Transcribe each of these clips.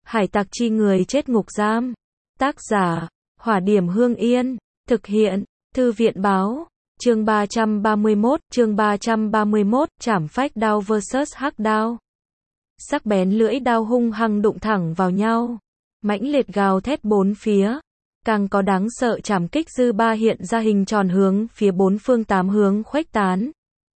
Hải tặc chi người chết ngục giam. Tác giả, Hỏa Điểm Hương Yên. Thực hiện, Thư viện báo. Chương 331, Trảm phách đao vs hắc đao. Sắc bén lưỡi đao hung hăng đụng thẳng vào nhau. Mãnh liệt gào thét bốn phía. Càng có đáng sợ trảm kích dư ba hiện ra hình tròn hướng phía bốn phương tám hướng khuếch tán.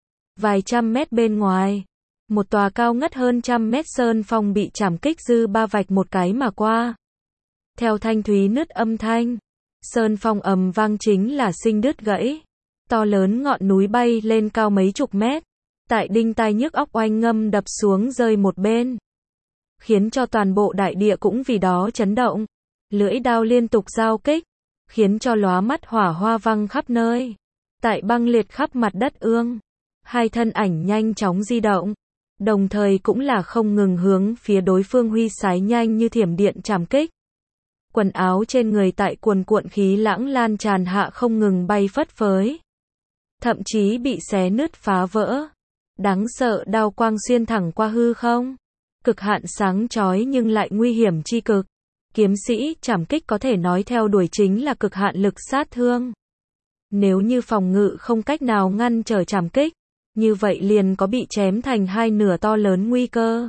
Vài trăm mét bên ngoài, một tòa cao ngất hơn trăm mét sơn phong bị trảm kích dư ba vạch một cái mà qua. Theo thanh thúy nứt âm thanh, sơn phong ầm vang chính là sinh đứt gãy. To lớn ngọn núi bay lên cao mấy chục mét, tại đinh tai nhức óc oanh ngâm đập xuống rơi một bên, khiến cho toàn bộ đại địa cũng vì đó chấn động. Lưỡi đao liên tục giao kích, khiến cho lóa mắt hỏa hoa văng khắp nơi. Tại băng liệt khắp mặt đất ương, hai thân ảnh nhanh chóng di động, đồng thời cũng là không ngừng hướng phía đối phương huy sái nhanh như thiểm điện trảm kích. Quần áo trên người tại cuồn cuộn khí lãng lan tràn hạ không ngừng bay phất phới, thậm chí bị xé nứt phá vỡ. Đáng sợ đao quang xuyên thẳng qua hư không, cực hạn sáng chói nhưng lại nguy hiểm chi cực. Kiếm sĩ trảm kích có thể nói theo đuổi chính là cực hạn lực sát thương. Nếu như phòng ngự không cách nào ngăn trở trảm kích, như vậy liền có bị chém thành hai nửa to lớn nguy cơ.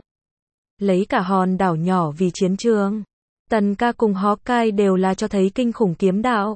Lấy cả hòn đảo nhỏ vì chiến trường, Tần Ca cùng Hawkeye đều là cho thấy kinh khủng kiếm đạo.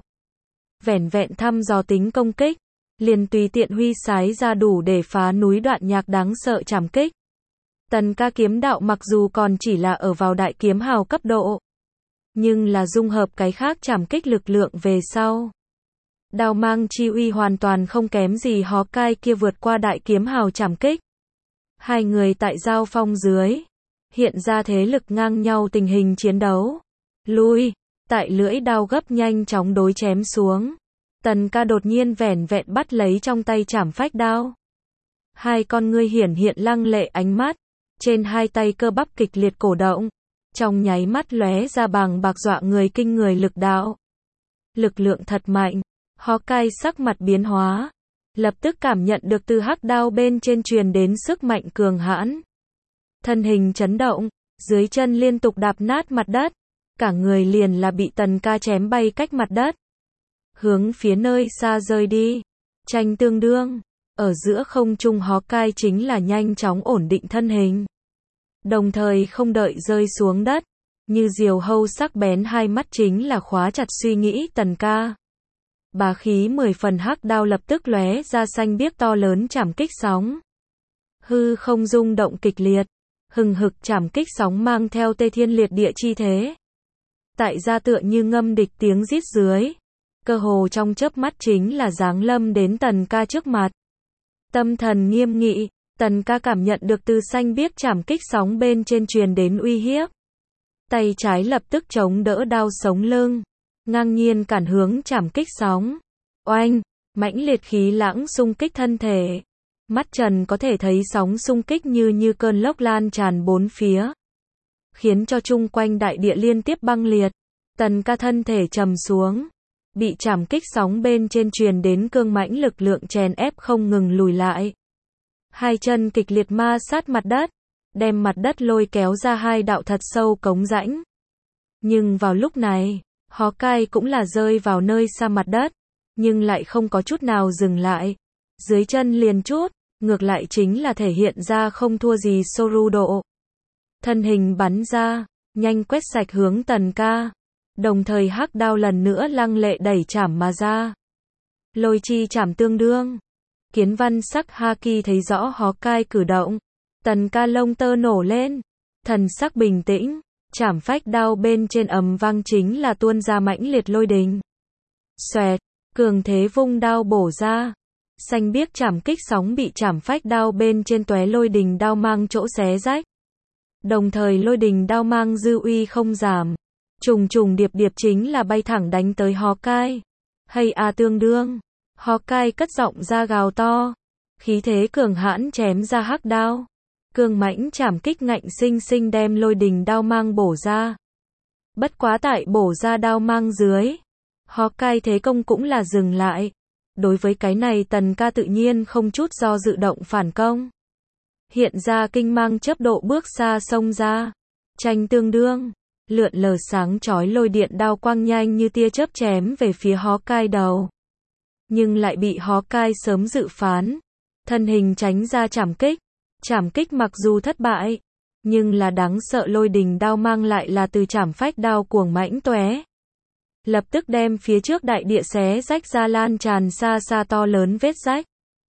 Vẻn vẹn thăm dò tính công kích, liền tùy tiện huy sái ra đủ để phá núi đoạn nhạc đáng sợ trảm kích. Tần Ca kiếm đạo mặc dù còn chỉ là ở vào đại kiếm hào cấp độ, nhưng là dung hợp cái khác trảm kích lực lượng về sau. Đao mang chi uy hoàn toàn không kém gì Hawkeye kia vượt qua đại kiếm hào trảm kích. Hai người tại giao phong dưới, hiện ra thế lực ngang nhau tình hình chiến đấu. Lui, tại lưỡi đao gấp nhanh chóng đối chém xuống. Tần Ca đột nhiên vẻn vẹn bắt lấy trong tay trảm phách đao. Hai con ngươi hiển hiện lăng lệ ánh mắt, trên hai tay cơ bắp kịch liệt cổ động. Trong nháy mắt lóe ra bàng bạc dọa người kinh người lực đạo. Lực lượng thật mạnh, Hawkeye sắc mặt biến hóa, lập tức cảm nhận được từ hắc đao bên trên truyền đến sức mạnh cường hãn. Thân hình chấn động, dưới chân liên tục đạp nát mặt đất, cả người liền là bị Tần Ca chém bay cách mặt đất, hướng phía nơi xa rơi đi. Tranh tương đương, ở giữa không trung Hawkeye chính là nhanh chóng ổn định thân hình, đồng thời không đợi rơi xuống đất, như diều hâu sắc bén hai mắt chính là khóa chặt suy nghĩ Tần Ca. Bá khí 10 phần hắc đao lập tức lóe ra xanh biếc to lớn trảm kích sóng. Hư không rung động kịch liệt, hừng hực trảm kích sóng mang theo tê thiên liệt địa chi thế. Tại gia tựa như ngâm địch tiếng rít dưới, cơ hồ trong chớp mắt chính là giáng lâm đến Tần Ca trước mặt. Tâm thần nghiêm nghị, Tần Ca cảm nhận được từ xanh biếc trảm kích sóng bên trên truyền đến uy hiếp. Tay trái lập tức chống đỡ đao sống lưng, ngang nhiên cản hướng trảm kích sóng. Oanh, mãnh liệt khí lãng xung kích thân thể. Mắt trần có thể thấy sóng xung kích như cơn lốc lan tràn bốn phía, khiến cho chung quanh đại địa liên tiếp băng liệt. Tần Ca thân thể trầm xuống, bị trảm kích sóng bên trên truyền đến cương mãnh lực lượng chèn ép không ngừng lùi lại. Hai chân kịch liệt ma sát mặt đất, đem mặt đất lôi kéo ra hai đạo thật sâu cống rãnh. Nhưng vào lúc này, Hawkeye cũng là rơi vào nơi xa mặt đất, nhưng lại không có chút nào dừng lại. Dưới chân liền chút, ngược lại chính là thể hiện ra không thua gì Sorudo. Thân hình bắn ra, nhanh quét sạch hướng Tần Ca, đồng thời hắc đao lần nữa lăng lệ đẩy chảm mà ra. Lôi chi chảm tương đương. Kiến văn sắc Haki thấy rõ Hawkeye cử động, Tần Ca lông tơ nổ lên, thần sắc bình tĩnh, trảm phách đao bên trên ầm vang chính là tuôn ra mãnh liệt lôi đình. Xoẹt, cường thế vung đao bổ ra, xanh biếc trảm kích sóng bị trảm phách đao bên trên tóe lôi đình đao mang chỗ xé rách. Đồng thời lôi đình đao mang dư uy không giảm, trùng trùng điệp điệp chính là bay thẳng đánh tới Hawkeye. Hay à tương đương, Hawkeye cất giọng ra gào to, khí thế cường hãn chém ra hắc đao. Cương mãnh trảm kích ngạnh sinh sinh đem lôi đình đao mang bổ ra. Bất quá tại bổ ra đao mang dưới, Hawkeye thế công cũng là dừng lại. Đối với cái này Tần Ca tự nhiên không chút do dự động phản công. Hiện ra kinh mang chớp độ bước xa xông ra. Tranh tương đương, lượn lờ sáng chói lôi điện đao quang nhanh như tia chớp chém về phía Hawkeye đầu. Nhưng lại bị Hawkeye sớm dự phán, thân hình tránh ra trảm kích. Trảm kích mặc dù thất bại, nhưng là đáng sợ lôi đình đao mang lại là từ trảm phách đao cuồng mãnh tóe. Lập tức đem phía trước đại địa xé rách ra lan tràn xa xa to lớn vết rách.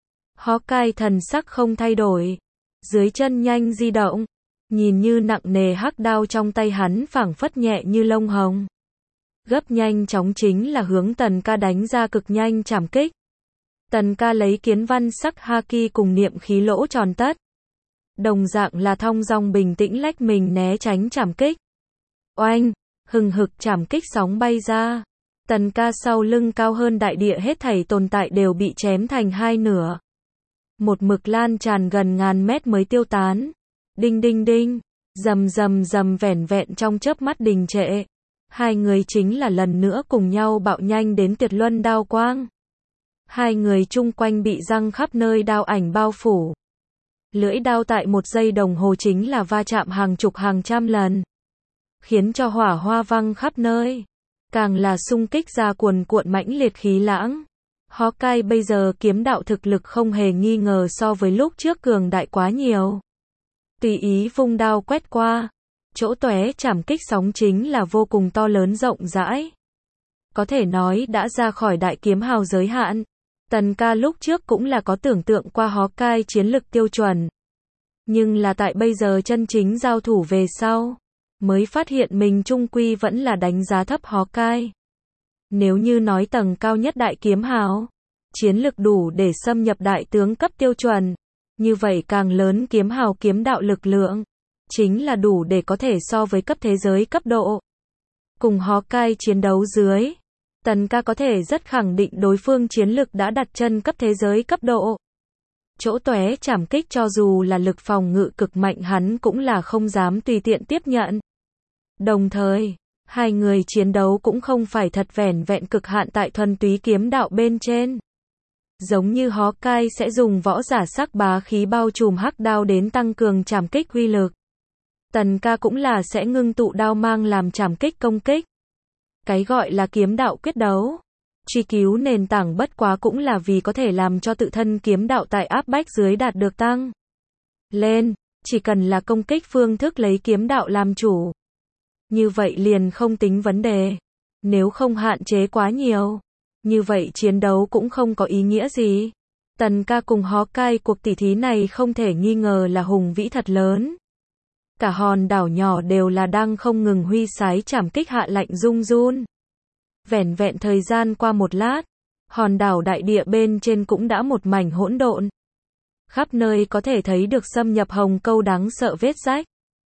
Hawkeye thần sắc không thay đổi, dưới chân nhanh di động, nhìn như nặng nề hắc đao trong tay hắn phảng phất nhẹ như lông hồng. Gấp nhanh chóng chính là hướng Tần Ca đánh ra cực nhanh trảm kích. Tần Ca lấy kiến văn sắc haki cùng niệm khí lỗ tròn tất. Đồng dạng là thong dong bình tĩnh lách mình né tránh trảm kích. Oanh, hừng hực trảm kích sóng bay ra. Tần Ca sau lưng cao hơn đại địa hết thảy tồn tại đều bị chém thành hai nửa. Một mực lan tràn gần ngàn mét mới tiêu tán. Đinh đinh đinh, rầm rầm rầm vẻn vẹn trong chớp mắt đình trệ. Hai người chính là lần nữa cùng nhau bạo nhanh đến tuyệt luân đao quang. Hai người chung quanh bị răng khắp nơi đao ảnh bao phủ. Lưỡi đao tại 1 giây đồng hồ chính là va chạm hàng chục hàng trăm lần. Khiến cho hỏa hoa văng khắp nơi. Càng là xung kích ra cuồn cuộn mãnh liệt khí lãng. Hawkeye bây giờ kiếm đạo thực lực không hề nghi ngờ so với lúc trước cường đại quá nhiều. Tùy ý vung đao quét qua. Chỗ tóe trảm kích sóng chính là vô cùng to lớn rộng rãi. Có thể nói đã ra khỏi đại kiếm hào giới hạn. Tần Ca lúc trước cũng là có tưởng tượng qua Hawkeye chiến lực tiêu chuẩn. Nhưng là tại bây giờ chân chính giao thủ về sau, mới phát hiện mình chung quy vẫn là đánh giá thấp Hawkeye. Nếu như nói tầng cao nhất đại kiếm hào, chiến lực đủ để xâm nhập đại tướng cấp tiêu chuẩn, như vậy càng lớn kiếm hào kiếm đạo lực lượng, chính là đủ để có thể so với cấp thế giới cấp độ. Cùng Hawkeye chiến đấu dưới, Tần Ca có thể rất khẳng định đối phương chiến lực đã đặt chân cấp thế giới cấp độ. Chỗ tóe trảm kích cho dù là lực phòng ngự cực mạnh hắn cũng là không dám tùy tiện tiếp nhận. Đồng thời, hai người chiến đấu cũng không phải thật vẻn vẹn cực hạn tại thuần túy kiếm đạo bên trên. Giống như Hawkeye sẽ dùng võ giả sắc bá khí bao trùm hắc đao đến tăng cường trảm kích uy lực. Tần Ca cũng là sẽ ngưng tụ đao mang làm trảm kích công kích. Cái gọi là kiếm đạo quyết đấu, truy cứu nền tảng bất quá cũng là vì có thể làm cho tự thân kiếm đạo tại áp bách dưới đạt được tăng lên, chỉ cần là công kích phương thức lấy kiếm đạo làm chủ. Như vậy liền không tính vấn đề. Nếu không hạn chế quá nhiều, như vậy chiến đấu cũng không có ý nghĩa gì. Tần Ca cùng Hawkeye cuộc tỉ thí này không thể nghi ngờ là hùng vĩ thật lớn. Cả hòn đảo nhỏ đều là đang không ngừng huy sái trảm kích hạ lạnh rung run. Vẻn vẹn thời gian qua một lát, hòn đảo đại địa bên trên cũng đã một mảnh hỗn độn. Khắp nơi có thể thấy được xâm nhập hồng câu đáng sợ vết rách.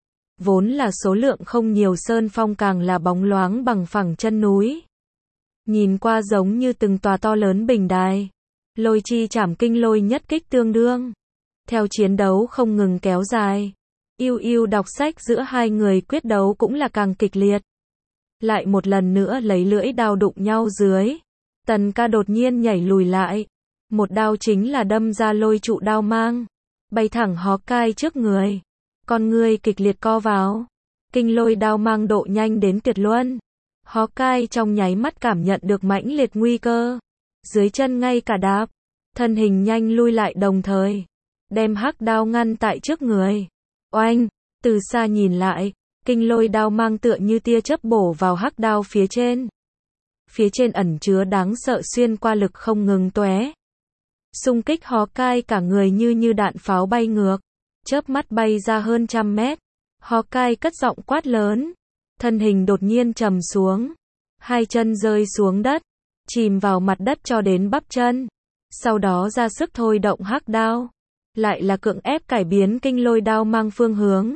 Vốn là số lượng không nhiều sơn phong càng là bóng loáng bằng phẳng chân núi. Nhìn qua giống như từng tòa to lớn bình đài. Lôi chi trảm kinh lôi nhất kích tương đương. Theo chiến đấu không ngừng kéo dài, Yêu đọc sách giữa hai người quyết đấu cũng là càng kịch liệt. Lại một lần nữa lấy lưỡi đao đụng nhau dưới. Tần Ca đột nhiên nhảy lùi lại. Một đao chính là đâm ra lôi trụ đao mang. Bay thẳng Hawkeye trước người. Con người kịch liệt co vào. Kinh lôi đao mang độ nhanh đến tuyệt luân. Hawkeye trong nháy mắt cảm nhận được mãnh liệt nguy cơ. Dưới chân ngay cả đạp. Thân hình nhanh lui lại đồng thời. Đem hắc đao ngăn tại trước người. Oanh, từ xa nhìn lại, kinh lôi đao mang tựa như tia chớp bổ vào hắc đao phía trên. Phía trên ẩn chứa đáng sợ xuyên qua lực không ngừng tóe. Xung kích Hawkeye cả người như đạn pháo bay ngược, chớp mắt bay ra hơn 100 mét. Hawkeye cất giọng quát lớn, thân hình đột nhiên trầm xuống, hai chân rơi xuống đất, chìm vào mặt đất cho đến bắp chân. Sau đó ra sức thôi động hắc đao. Lại là cưỡng ép cải biến kinh lôi đao mang phương hướng,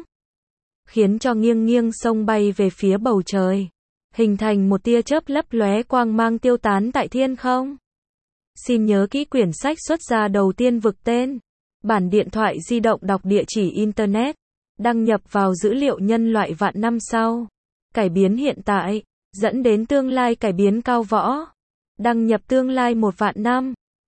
khiến cho nghiêng nghiêng sông bay về phía bầu trời, hình thành một tia chớp lấp lóe quang mang tiêu tán tại thiên không. Xin nhớ kỹ quyển sách xuất ra đầu tiên vực tên, bản điện thoại di động đọc địa chỉ internet, đăng nhập vào dữ liệu nhân loại vạn năm sau, cải biến hiện tại, dẫn đến tương lai cải biến cao võ, đăng nhập tương lai 1 vạn năm.